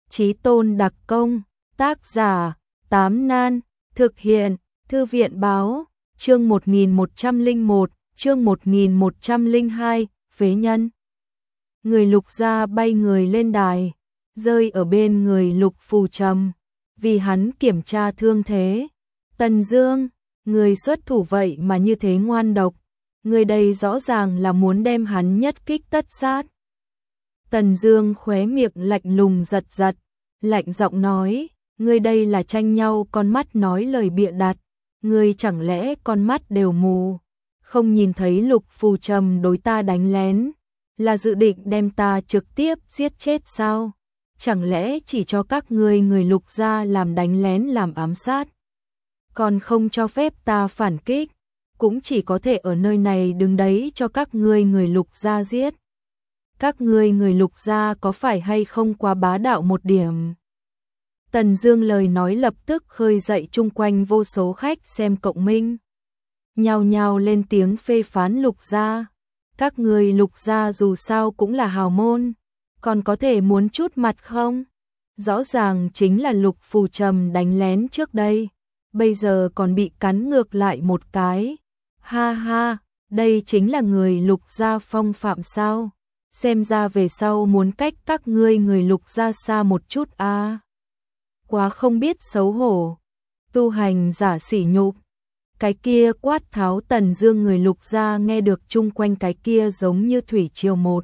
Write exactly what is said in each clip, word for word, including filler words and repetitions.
Chí tôn đặc công, tác giả, Tám Nan, thực hiện, Thư viện báo, chương một nghìn một trăm lẻ một, chương một nghìn một trăm lẻ hai, phế nhân. Người Lục gia bay người lên đài, rơi ở bên người Lục Phù Trầm, vì hắn kiểm tra thương thế. Tần Dương, người xuất thủ vậy mà như thế ngoan độc, người đây rõ ràng là muốn đem hắn nhất kích tất sát. Tần Dương khóe miệng lạnh lùng giật giật, lạnh giọng nói, ngươi đây là tranh nhau con mắt nói lời bịa đặt, ngươi chẳng lẽ con mắt đều mù, không nhìn thấy Lục Phù Trầm đối ta đánh lén, là dự định đem ta trực tiếp giết chết sao? Chẳng lẽ chỉ cho các ngươi người Lục gia làm đánh lén làm ám sát, còn không cho phép ta phản kích, cũng chỉ có thể ở nơi này đứng đấy cho các ngươi người Lục gia giết. Các ngươi người Lục gia có phải hay không quá bá đạo một điểm? Tần Dương lời nói lập tức khơi dậy chung quanh vô số khách xem cộng minh, nhao nhao lên tiếng phê phán Lục gia. Các ngươi Lục gia dù sao cũng là hào môn, còn có thể muốn chút mặt không? Rõ ràng chính là Lục Phù Trầm đánh lén trước đây, bây giờ còn bị cắn ngược lại một cái. Ha ha, đây chính là người Lục gia phong phạm sao? Xem ra về sau muốn cách các ngươi người Lục gia xa một chút a. À. Quá không biết xấu hổ, tu hành giả sỉ nhục. Cái kia quát tháo Tần Dương người Lục gia nghe được chung quanh cái kia giống như thủy triều một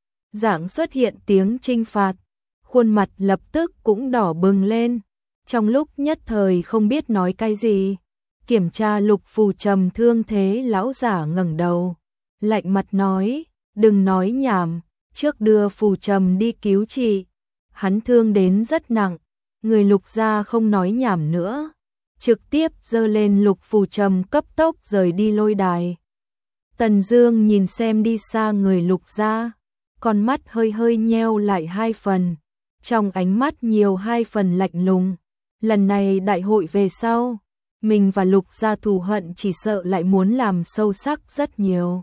dạng xuất hiện tiếng trinh phạt, khuôn mặt lập tức cũng đỏ bừng lên, trong lúc nhất thời không biết nói cái gì. Kiểm tra Lục Phù Trầm thương thế, lão giả ngẩng đầu, lạnh mặt nói, đừng nói nhảm, trước đưa Phù Trầm đi cứu trị, hắn thương đến rất nặng. Người Lục gia không nói nhảm nữa, trực tiếp giơ lên Lục Phù Trầm cấp tốc rời đi lôi đài. Tần Dương nhìn xem đi xa người Lục gia, con mắt hơi hơi nheo lại hai phần, trong ánh mắt nhiều hai phần lạnh lùng. Lần này đại hội về sau, mình và Lục gia thù hận chỉ sợ lại muốn làm sâu sắc rất nhiều.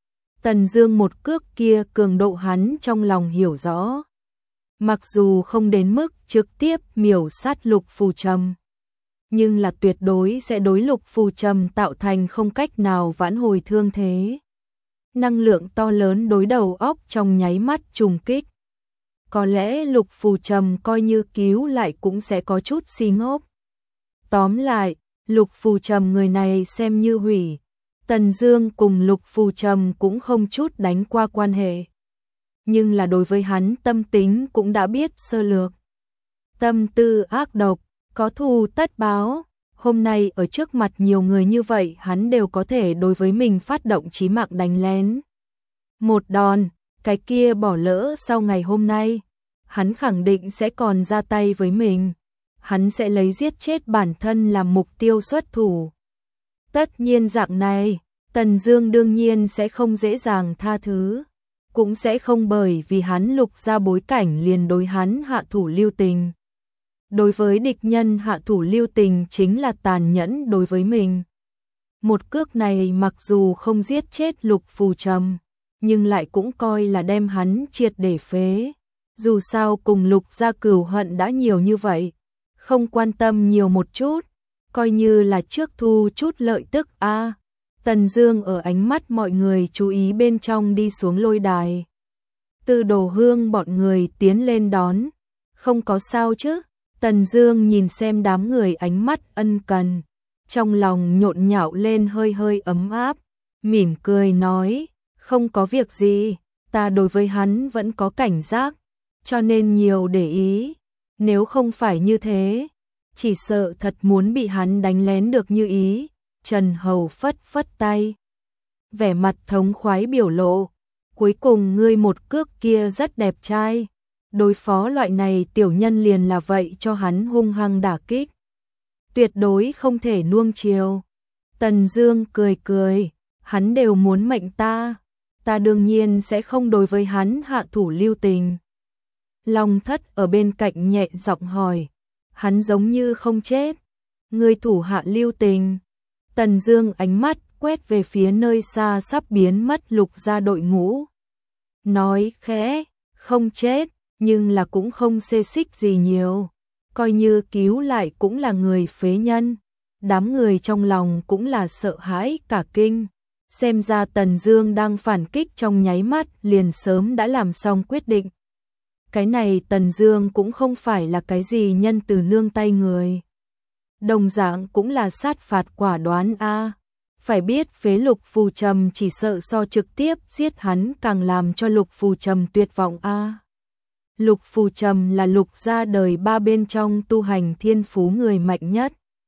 Tần Dương một cước kia cường độ hắn trong lòng hiểu rõ. Mặc dù không đến mức trực tiếp miểu sát Lục Phù Trầm, nhưng là tuyệt đối sẽ đối Lục Phù Trầm tạo thành không cách nào vãn hồi thương thế. Năng lượng to lớn đối đầu óc trong nháy mắt trùng kích. Có lẽ Lục Phù Trầm coi như cứu lại cũng sẽ có chút si ngốc. Tóm lại, Lục Phù Trầm người này xem như hủy. Tần Dương cùng Lục Phù Trầm cũng không chút đánh qua quan hệ, nhưng là đối với hắn tâm tính cũng đã biết sơ lược. Tâm tư ác độc, có thù tất báo, hôm nay ở trước mặt nhiều người như vậy hắn đều có thể đối với mình phát động chí mạng đánh lén. Một đòn, cái kia bỏ lỡ sau ngày hôm nay, hắn khẳng định sẽ còn ra tay với mình. Hắn sẽ lấy giết chết bản thân làm mục tiêu xuất thủ. Tất nhiên dạng này, Tần Dương đương nhiên sẽ không dễ dàng tha thứ, cũng sẽ không bởi vì hắn Lục gia bối cảnh liền đối hắn hạ thủ lưu tình. Đối với địch nhân hạ thủ lưu tình chính là tàn nhẫn đối với mình. Một cước này mặc dù không giết chết Lục Phù Trầm, nhưng lại cũng coi là đem hắn triệt để phế. Dù sao cùng Lục gia cừu hận đã nhiều như vậy, không quan tâm nhiều một chút, coi như là trước thu chút lợi tức a. À. Tần Dương ở ánh mắt mọi người chú ý bên trong đi xuống lôi đài. Tư Đồ Hương bọn người tiến lên đón. Không có sao chứ? Tần Dương nhìn xem đám người ánh mắt ân cần, trong lòng nhộn nhạo lên hơi hơi ấm áp, mỉm cười nói, không có việc gì, ta đối với hắn vẫn có cảnh giác, cho nên nhiều để ý, nếu không phải như thế, chỉ sợ thật muốn bị hắn đánh lén được như ý. Trần Hầu phất phất tay, vẻ mặt thống khoái biểu lộ, cuối cùng ngươi một cước kia rất đẹp trai, đối phó loại này tiểu nhân liền là vậy cho hắn hung hăng đả kích, tuyệt đối không thể nuông chiều. Tần Dương cười cười, hắn đều muốn mệnh ta, ta đương nhiên sẽ không đối với hắn hạ thủ lưu tình. Long Thất ở bên cạnh nhẹ giọng hỏi, hắn giống như không chết, ngươi thủ hạ lưu tình. Tần Dương ánh mắt quét về phía nơi xa sắp biến mất Lục gia đội ngũ, nói khẽ, không chết, nhưng là cũng không xê xích gì nhiều, coi như cứu lại cũng là người phế nhân. Đám người trong lòng cũng là sợ hãi cả kinh, xem ra Tần Dương đang phản kích trong nháy mắt liền sớm đã làm xong quyết định. Cái này Tần Dương cũng không phải là cái gì nhân từ nương tay người. Đồng dạng cũng là sát phạt quả đoán a. Phải biết phế Lục Phù Trầm chỉ sợ so trực tiếp giết hắn càng làm cho Lục Phù Trầm tuyệt vọng a. Lục Phù Trầm là Lục gia đời ba bên trong tu hành thiên phú người mạnh nhất.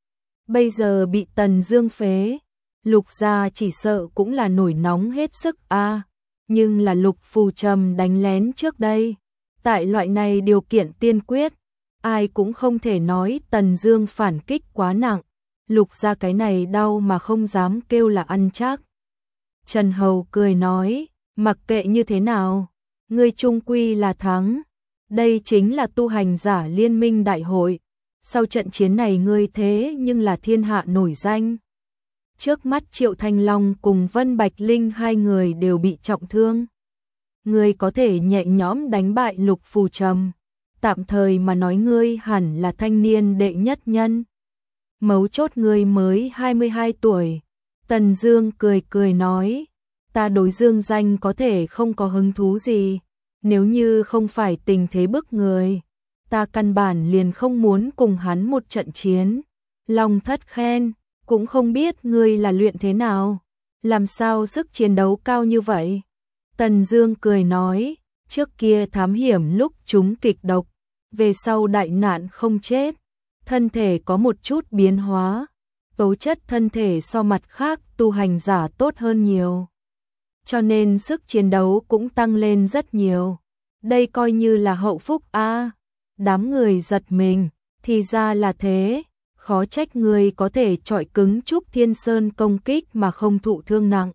Bây giờ bị Tần Dương phế, Lục gia chỉ sợ cũng là nổi nóng hết sức a. Nhưng là Lục Phù Trầm đánh lén trước đây, tại loại này điều kiện tiên quyết, ai cũng không thể nói Tần Dương phản kích quá nặng. Lục gia cái này đau mà không dám kêu là ăn chắc. Trần Hầu cười nói, mặc kệ như thế nào, ngươi chung quy là thắng. Đây chính là tu hành giả liên minh đại hội. Sau trận chiến này ngươi thế nhưng là thiên hạ nổi danh. Trước mắt Triệu Thanh Long cùng Vân Bạch Linh hai người đều bị trọng thương. Ngươi có thể nhẹ nhõm đánh bại Lục Phù Trầm. Tạm thời mà nói ngươi hẳn là thanh niên đệ nhất nhân. Mấu chốt ngươi mới hai mươi hai tuổi. Tần Dương cười cười nói, ta đối Dương danh có thể không có hứng thú gì. Nếu như không phải tình thế bức người, ta căn bản liền không muốn cùng hắn một trận chiến. Long Thất khen, cũng không biết ngươi là luyện thế nào, làm sao sức chiến đấu cao như vậy. Tần Dương cười nói, trước kia thám hiểm lúc chúng kịch độc, về sau đại nạn không chết, thân thể có một chút biến hóa, tố chất thân thể so mặt khác tu hành giả tốt hơn nhiều. Cho nên sức chiến đấu cũng tăng lên rất nhiều. Đây coi như là hậu phúc a. À, đám người giật mình, thì ra là thế, khó trách người có thể chọi cứng Trúc Thiên Sơn công kích mà không thụ thương nặng.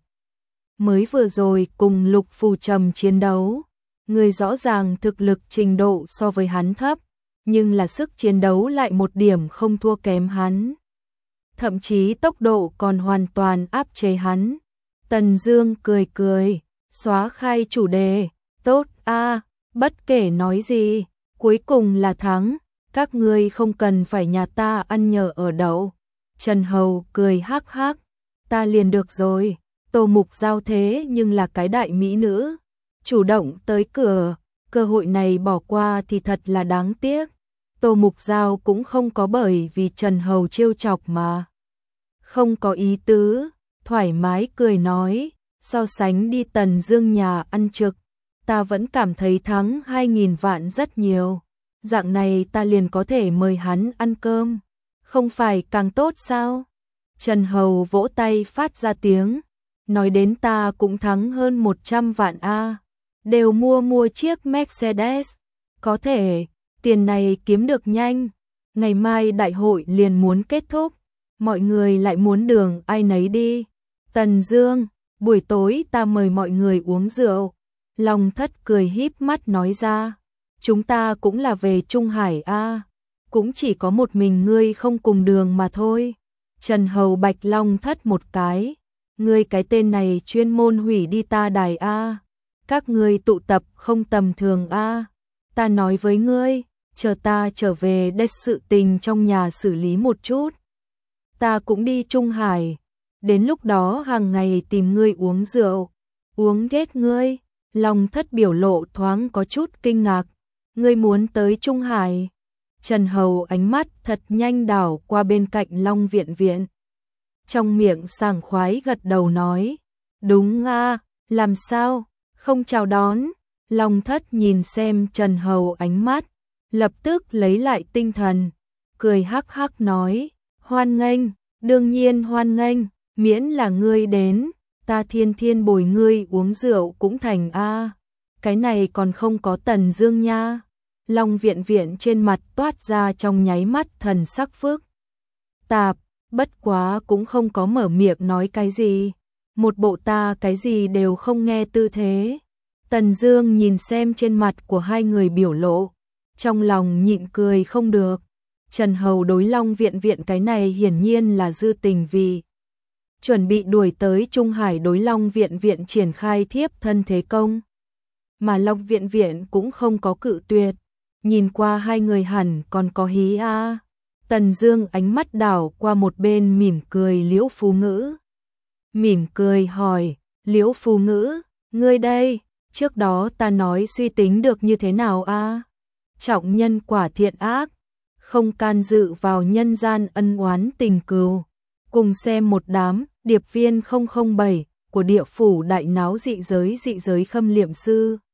Mới vừa rồi cùng Lục Phù Trầm chiến đấu, người rõ ràng thực lực trình độ so với hắn thấp, nhưng là sức chiến đấu lại một điểm không thua kém hắn. Thậm chí tốc độ còn hoàn toàn áp chế hắn. Tần Dương cười cười, xóa khai chủ đề, tốt a, à, bất kể nói gì, cuối cùng là thắng, các ngươi không cần phải nhà ta ăn nhờ ở đậu. Trần Hầu cười hắc hắc, ta liền được rồi. Tô Mục Giao thế nhưng là cái đại mỹ nữ, chủ động tới cửa, cơ hội này bỏ qua thì thật là đáng tiếc. Tô Mục Giao cũng không có bởi vì Trần Hầu trêu chọc mà không có ý tứ, thoải mái cười nói, so sánh đi Tần Dương nhà ăn trực, ta vẫn cảm thấy thắng hai nghìn vạn rất nhiều. Dạng này ta liền có thể mời hắn ăn cơm, không phải càng tốt sao? Trần Hầu vỗ tay phát ra tiếng, nói đến ta cũng thắng hơn một trăm vạn a, đều mua mua chiếc Mercedes, có thể, tiền này kiếm được nhanh, ngày mai đại hội liền muốn kết thúc, mọi người lại muốn đường ai nấy đi. Tần Dương, buổi tối ta mời mọi người uống rượu. Long Thất cười híp mắt nói ra, chúng ta cũng là về Trung Hải a, cũng chỉ có một mình ngươi không cùng đường mà thôi. Trần Hầu bạch Long Thất một cái, ngươi cái tên này chuyên môn hủy đi ta đài a, các ngươi tụ tập không tầm thường a. Ta nói với ngươi, chờ ta trở về để sự tình trong nhà xử lý một chút. Ta cũng đi Trung Hải, đến lúc đó hàng ngày tìm ngươi uống rượu, uống ghét ngươi. Long Thất biểu lộ thoáng có chút kinh ngạc, ngươi muốn tới Trung Hải? Trần Hầu ánh mắt thật nhanh đảo qua bên cạnh Long Viện Viện, trong miệng sảng khoái gật đầu nói, đúng a, làm sao, không chào đón. Long Thất nhìn xem Trần Hầu ánh mắt, lập tức lấy lại tinh thần, cười hắc hắc nói, hoan nghênh, đương nhiên hoan nghênh, miễn là ngươi đến, ta thiên thiên bồi ngươi uống rượu cũng thành a. Cái này còn không có Tần Dương nha. Long Viện Viện trên mặt toát ra trong nháy mắt thần sắc phức tạp, bất quá cũng không có mở miệng nói cái gì, một bộ ta cái gì đều không nghe tư thế. Tần Dương nhìn xem trên mặt của hai người biểu lộ, trong lòng nhịn cười không được. Trần Hầu đối Long Viện Viện cái này hiển nhiên là dư tình vì chuẩn bị đuổi tới Trung Hải đối Long Viện Viện triển khai thiếp thân thế công. mà Long Viện Viện cũng không có cự tuyệt. Nhìn qua hai người hẳn còn có hí a. À. Tần Dương ánh mắt đảo qua một bên mỉm cười Liễu Phú Ngữ. Mỉm cười hỏi, Liễu Phú Ngữ, ngươi đây, trước đó ta nói suy tính được như thế nào a? À? Trọng nhân quả thiện ác, không can dự vào nhân gian ân oán tình cừu. Cùng xem một đám, điệp viên không không bảy của địa phủ đại náo dị giới dị giới khâm liệm sư.